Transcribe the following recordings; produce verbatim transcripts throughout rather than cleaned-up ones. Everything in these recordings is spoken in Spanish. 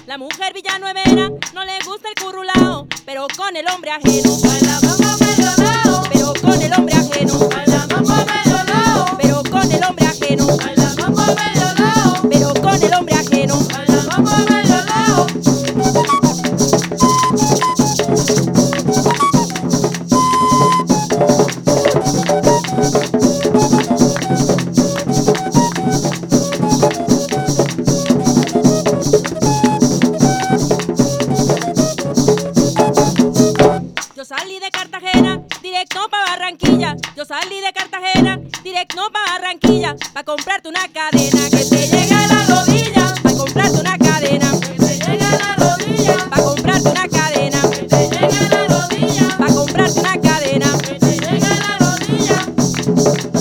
La mujer villanuevera no le gusta el currulao, pero con el hombre ajeno Baila mambo medio lao, pero con el hombre ajeno baila mambo medio lao, pero con el hombre ajeno baila mambo medio lao, pero con el hombre ajeno baila mambo medio lao. Yo salí de Cartagena, directo pa' Barranquilla. Yo salí de Cartagena, directo pa' Barranquilla, pa' comprarte una cadena que te llegue a la rodilla, pa' comprarte una cadena, Que te llegue a la rodilla, pa' comprarte una cadena, que te llegue a la rodilla, pa' comprarte una cadena. que te llegue a la rodilla.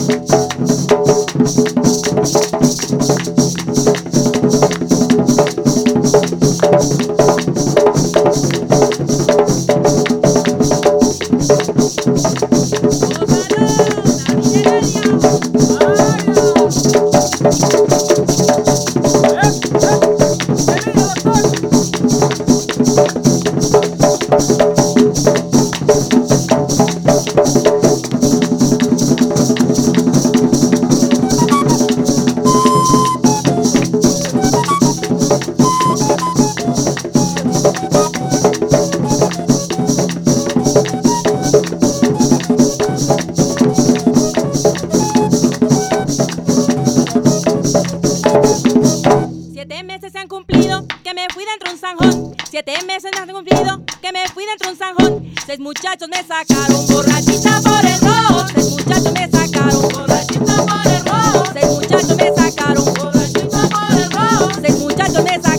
Siete meses se han cumplido que me fui dentro de un zanjón. Siete meses se han cumplido que me fui dentro de un zanjón. Seis muchachos me sacaron borrachita por el rojo. Seis muchachos me sacaron Borrachita por el rojo, Seis muchachos me sacaron borrachita por el rojo. Seis muchachos me sacaron